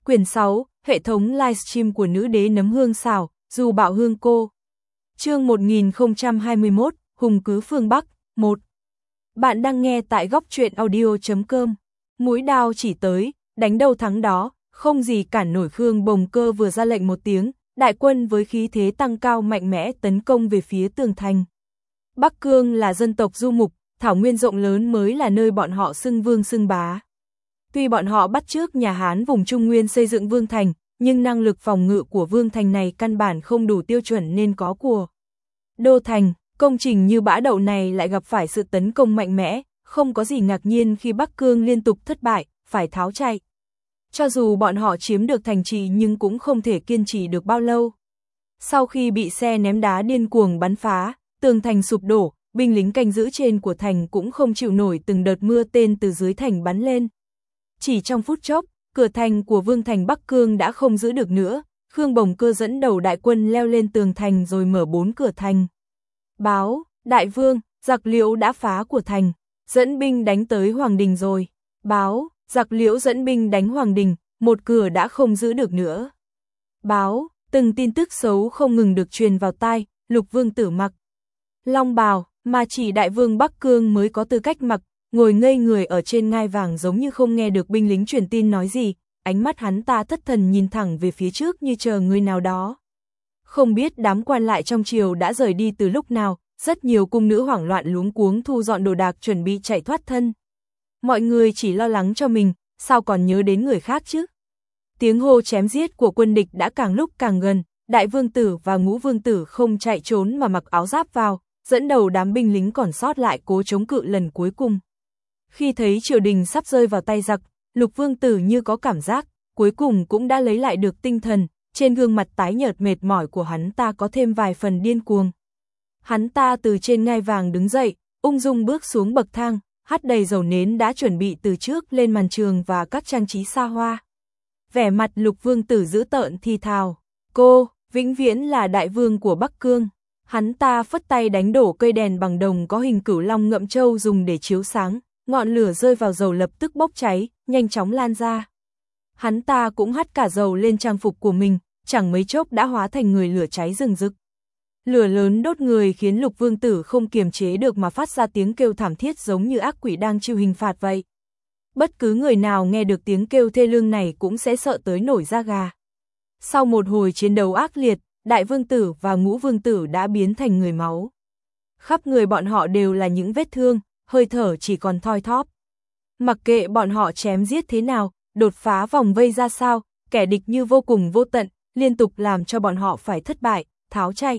Quyển 6, hệ thống livestream của nữ đế nấm hương xào, dù bạo hương cô. Chương 1021, Hùng cứ phương Bắc, 1. Bạn đang nghe tại góc truyện audio.com. Mũi đao chỉ tới, đánh đâu thắng đó, không gì cản nổi. Khương Bồng Cơ vừa ra lệnh một tiếng, đại quân với khí thế tăng cao mạnh mẽ tấn công về phía tường thành. Bắc Cương là dân tộc du mục, thảo nguyên rộng lớn mới là nơi bọn họ xưng vương xưng bá. Tuy bọn họ bắt chước nhà Hán vùng Trung Nguyên xây dựng vương thành, nhưng năng lực phòng ngự của vương thành này căn bản không đủ tiêu chuẩn nên có của đô thành. Công trình như Bã Đậu này lại gặp phải sự tấn công mạnh mẽ, không có gì ngạc nhiên khi Bắc Cương liên tục thất bại, phải tháo chạy. Cho dù bọn họ chiếm được thành trì nhưng cũng không thể kiên trì được bao lâu. Sau khi bị xe ném đá điên cuồng bắn phá, tường thành sụp đổ, binh lính canh giữ trên của thành cũng không chịu nổi từng đợt mưa tên từ dưới thành bắn lên. Chỉ trong phút chốc, cửa thành của vương thành Bắc Cương đã không giữ được nữa, Khương Bồng Cơ dẫn đầu đại quân leo lên tường thành rồi mở 4 cửa thành. Báo, đại vương, giặc Liễu đã phá của thành, dẫn binh đánh tới Hoàng Đình rồi. Báo, giặc Liễu dẫn binh đánh Hoàng Đình, một cửa đã không giữ được nữa. Báo, từng tin tức xấu không ngừng được truyền vào tai, Lục Vương Tử mặc long bào, mà chỉ đại vương Bắc Cương mới có tư cách mặc, ngồi ngây người ở trên ngai vàng giống như không nghe được binh lính truyền tin nói gì, ánh mắt hắn ta thất thần nhìn thẳng về phía trước như chờ người nào đó. Không biết đám quan lại trong triều đã rời đi từ lúc nào, rất nhiều cung nữ hoảng loạn luống cuống thu dọn đồ đạc chuẩn bị chạy thoát thân. Mọi người chỉ lo lắng cho mình, sao còn nhớ đến người khác chứ? Tiếng hô chém giết của quân địch đã càng lúc càng gần, đại vương tử và ngũ vương tử không chạy trốn mà mặc áo giáp vào, dẫn đầu đám binh lính còn sót lại cố chống cự lần cuối cùng. Khi thấy triều đình sắp rơi vào tay giặc, Lục Vương Tử như có cảm giác, cuối cùng cũng đã lấy lại được tinh thần, trên gương mặt tái nhợt mệt mỏi của hắn ta có thêm vài phần điên cuồng. Hắn ta từ trên ngai vàng đứng dậy, ung dung bước xuống bậc thang, hắt đầy dầu nến đã chuẩn bị từ trước lên màn trường và các trang trí xa hoa. Vẻ mặt Lục Vương Tử dữ tợn thì thào, cô, vĩnh viễn là đại vương của Bắc Cương. Hắn ta phất tay đánh đổ cây đèn bằng đồng có hình cửu long ngậm châu dùng để chiếu sáng, ngọn lửa rơi vào dầu lập tức bốc cháy, nhanh chóng lan ra. Hắn ta cũng hắt cả dầu lên trang phục của mình, chẳng mấy chốc đã hóa thành người lửa cháy rừng rực. Lửa lớn đốt người khiến Lục Vương Tử không kiềm chế được mà phát ra tiếng kêu thảm thiết giống như ác quỷ đang chịu hình phạt vậy. Bất cứ người nào nghe được tiếng kêu thê lương này cũng sẽ sợ tới nổi da gà. Sau một hồi chiến đấu ác liệt, đại vương tử và ngũ vương tử đã biến thành người máu. Khắp người bọn họ đều là những vết thương, hơi thở chỉ còn thoi thóp. Mặc kệ bọn họ chém giết thế nào, đột phá vòng vây ra sao, kẻ địch như vô cùng vô tận, liên tục làm cho bọn họ phải thất bại, tháo chạy.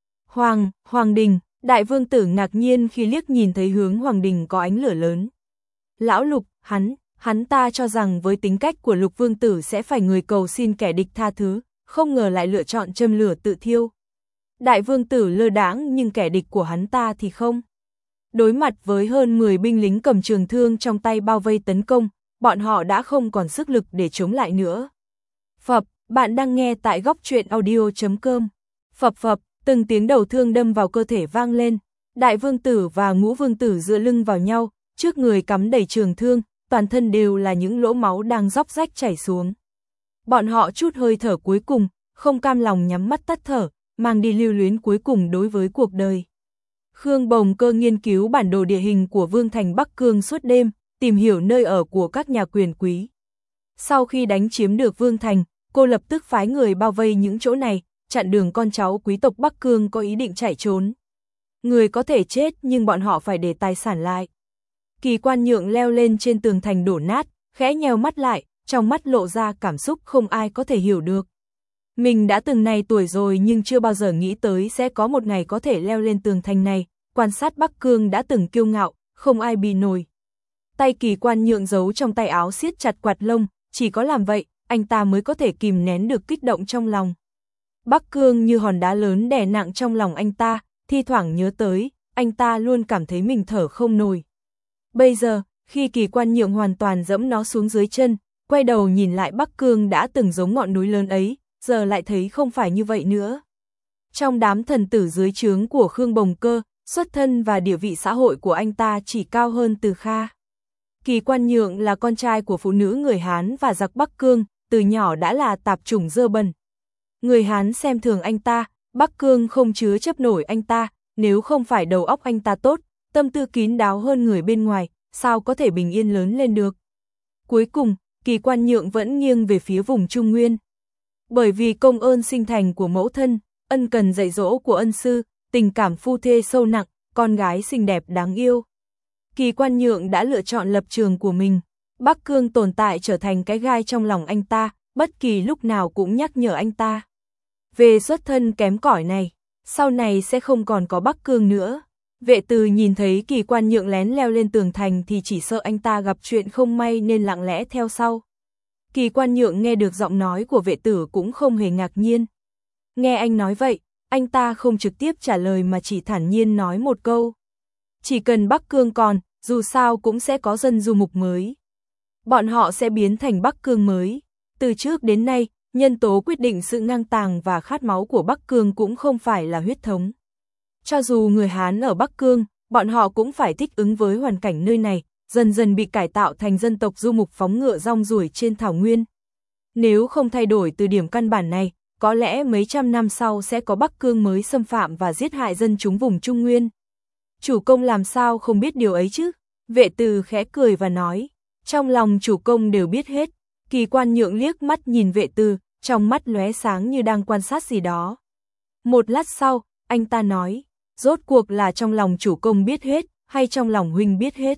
Hoàng Đình, đại vương tử ngạc nhiên khi liếc nhìn thấy hướng Hoàng Đình có ánh lửa lớn. Lão Lục, hắn ta cho rằng với tính cách của Lục Vương Tử sẽ phải người cầu xin kẻ địch tha thứ, không ngờ lại lựa chọn châm lửa tự thiêu. Đại vương tử lơ đãng nhưng kẻ địch của hắn ta thì không. Đối mặt với hơn 10 binh lính cầm trường thương trong tay bao vây tấn công, bọn họ đã không còn sức lực để chống lại nữa. Phập, bạn đang nghe tại góc truyện audio.com. Phập phập, từng tiếng đầu thương đâm vào cơ thể vang lên. Đại vương tử và ngũ vương tử dựa lưng vào nhau, trước người cắm đầy trường thương, toàn thân đều là những lỗ máu đang róc rách chảy xuống. Bọn họ chút hơi thở cuối cùng, không cam lòng nhắm mắt tắt thở, mang đi lưu luyến cuối cùng đối với cuộc đời. Khương Bồng Cơ nghiên cứu bản đồ địa hình của vương thành Bắc Cương suốt đêm, tìm hiểu nơi ở của các nhà quyền quý. Sau khi đánh chiếm được vương thành, cô lập tức phái người bao vây những chỗ này, chặn đường con cháu quý tộc Bắc Cương có ý định chạy trốn. Người có thể chết nhưng bọn họ phải để tài sản lại. Kỳ Quan Nhượng leo lên trên tường thành đổ nát, khẽ nheo mắt lại, trong mắt lộ ra cảm xúc không ai có thể hiểu được. Mình đã từng này tuổi rồi nhưng chưa bao giờ nghĩ tới sẽ có một ngày có thể leo lên tường thành này, quan sát Bắc Cương đã từng kiêu ngạo, không ai bì nổi. Tay Kỳ Quan Nhượng giấu trong tay áo siết chặt quạt lông, chỉ có làm vậy, anh ta mới có thể kìm nén được kích động trong lòng. Bắc Cương như hòn đá lớn đè nặng trong lòng anh ta, thi thoảng nhớ tới, anh ta luôn cảm thấy mình thở không nổi. Bây giờ, khi Kỳ Quan Nhượng hoàn toàn dẫm nó xuống dưới chân, quay đầu nhìn lại Bắc Cương đã từng giống ngọn núi lớn ấy, giờ lại thấy không phải như vậy nữa. Trong đám thần tử dưới trướng của Khương Bồng Cơ, xuất thân và địa vị xã hội của anh ta chỉ cao hơn Từ Kha. Kỳ Quan Nhượng là con trai của phụ nữ người Hán và giặc Bắc Cương, từ nhỏ đã là tạp chủng dơ bẩn. Người Hán xem thường anh ta, Bắc Cương không chứa chấp nổi anh ta, nếu không phải đầu óc anh ta tốt, tâm tư kín đáo hơn người bên ngoài, sao có thể bình yên lớn lên được. Cuối cùng, Kỳ Quan Nhượng vẫn nghiêng về phía vùng Trung Nguyên. Bởi vì công ơn sinh thành của mẫu thân, ân cần dạy dỗ của ân sư, tình cảm phu thê sâu nặng, con gái xinh đẹp đáng yêu. Kỳ Quan Nhượng đã lựa chọn lập trường của mình. Bắc Cương tồn tại trở thành cái gai trong lòng anh ta, bất kỳ lúc nào cũng nhắc nhở anh ta. Về xuất thân kém cỏi này, sau này sẽ không còn có Bắc Cương nữa. Vệ Từ nhìn thấy Kỳ Quan Nhượng lén leo lên tường thành thì chỉ sợ anh ta gặp chuyện không may nên lặng lẽ theo sau. Kỳ Quan Nhượng nghe được giọng nói của Vệ Tử cũng không hề ngạc nhiên. Nghe anh nói vậy, anh ta không trực tiếp trả lời mà chỉ thản nhiên nói một câu. Chỉ cần Bắc Cương còn, dù sao cũng sẽ có dân du mục mới. Bọn họ sẽ biến thành Bắc Cương mới. Từ trước đến nay, nhân tố quyết định sự ngang tàng và khát máu của Bắc Cương cũng không phải là huyết thống. Cho dù người Hán ở Bắc Cương, bọn họ cũng phải thích ứng với hoàn cảnh nơi này, dần dần bị cải tạo thành dân tộc du mục phóng ngựa rong ruổi trên thảo nguyên. Nếu không thay đổi từ điểm căn bản này, có lẽ mấy trăm năm sau sẽ có Bắc Cương mới xâm phạm và giết hại dân chúng vùng Trung Nguyên. Chủ công làm sao không biết điều ấy chứ? Vệ Từ khẽ cười và nói, trong lòng chủ công đều biết hết. Kỳ Quan Nhượng liếc mắt nhìn Vệ Từ, trong mắt lóe sáng như đang quan sát gì đó. Một lát sau, anh ta nói, rốt cuộc là trong lòng chủ công biết hết, hay trong lòng huynh biết hết?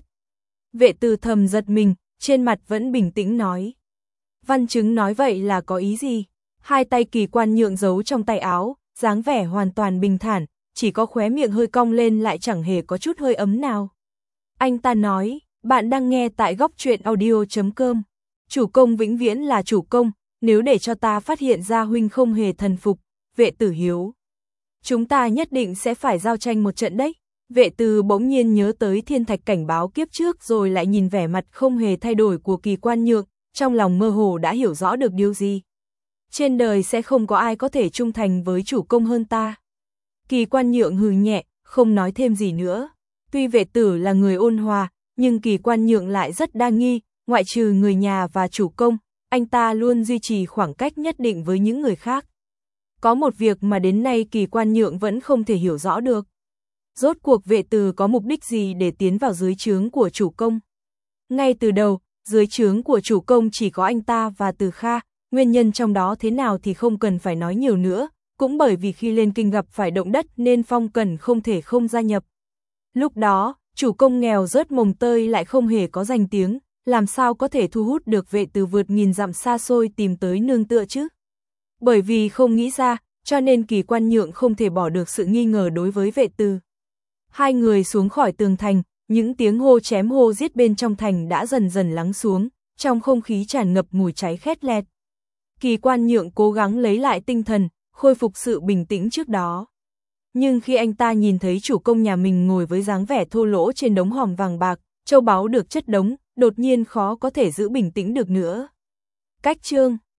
Vệ Từ thầm giật mình, trên mặt vẫn bình tĩnh nói. Văn Chứng nói vậy là có ý gì? Hai tay Kỳ Quan Nhượng giấu trong tay áo, dáng vẻ hoàn toàn bình thản, chỉ có khóe miệng hơi cong lên lại chẳng hề có chút hơi ấm nào. Anh ta nói, bạn đang nghe tại góc truyện audio.com. Chủ công vĩnh viễn là chủ công, nếu để cho ta phát hiện ra huynh không hề thần phục, Vệ Tử hiếu. Chúng ta nhất định sẽ phải giao tranh một trận đấy. Vệ Từ bỗng nhiên nhớ tới thiên thạch cảnh báo kiếp trước rồi lại nhìn vẻ mặt không hề thay đổi của Kỳ Quan Nhượng, trong lòng mơ hồ đã hiểu rõ được điều gì. Trên đời sẽ không có ai có thể trung thành với chủ công hơn ta. Kỳ Quan Nhượng hừ nhẹ, không nói thêm gì nữa. Tuy Vệ Tử là người ôn hòa, nhưng Kỳ Quan Nhượng lại rất đa nghi, ngoại trừ người nhà và chủ công, anh ta luôn duy trì khoảng cách nhất định với những người khác. Có một việc mà đến nay Kỳ Quan Nhượng vẫn không thể hiểu rõ được. Rốt cuộc Vệ Từ có mục đích gì để tiến vào dưới trướng của chủ công? Ngay từ đầu, dưới trướng của chủ công chỉ có anh ta và Từ Kha, nguyên nhân trong đó thế nào thì không cần phải nói nhiều nữa, cũng bởi vì khi lên kinh gặp phải động đất nên Phong Cẩn không thể không gia nhập. Lúc đó, chủ công nghèo rớt mồng tơi lại không hề có danh tiếng, làm sao có thể thu hút được Vệ Từ vượt nghìn dặm xa xôi tìm tới nương tựa chứ? Bởi vì không nghĩ ra, cho nên Kỳ Quan Nhượng không thể bỏ được sự nghi ngờ đối với Vệ Từ. Hai người xuống khỏi tường thành, những tiếng hô chém hô giết bên trong thành đã dần dần lắng xuống, trong không khí tràn ngập mùi cháy khét lẹt. Kỳ Quan Nhượng cố gắng lấy lại tinh thần, khôi phục sự bình tĩnh trước đó. Nhưng khi anh ta nhìn thấy chủ công nhà mình ngồi với dáng vẻ thô lỗ trên đống hòm vàng bạc, châu báu được chất đống, đột nhiên khó có thể giữ bình tĩnh được nữa. Cách chương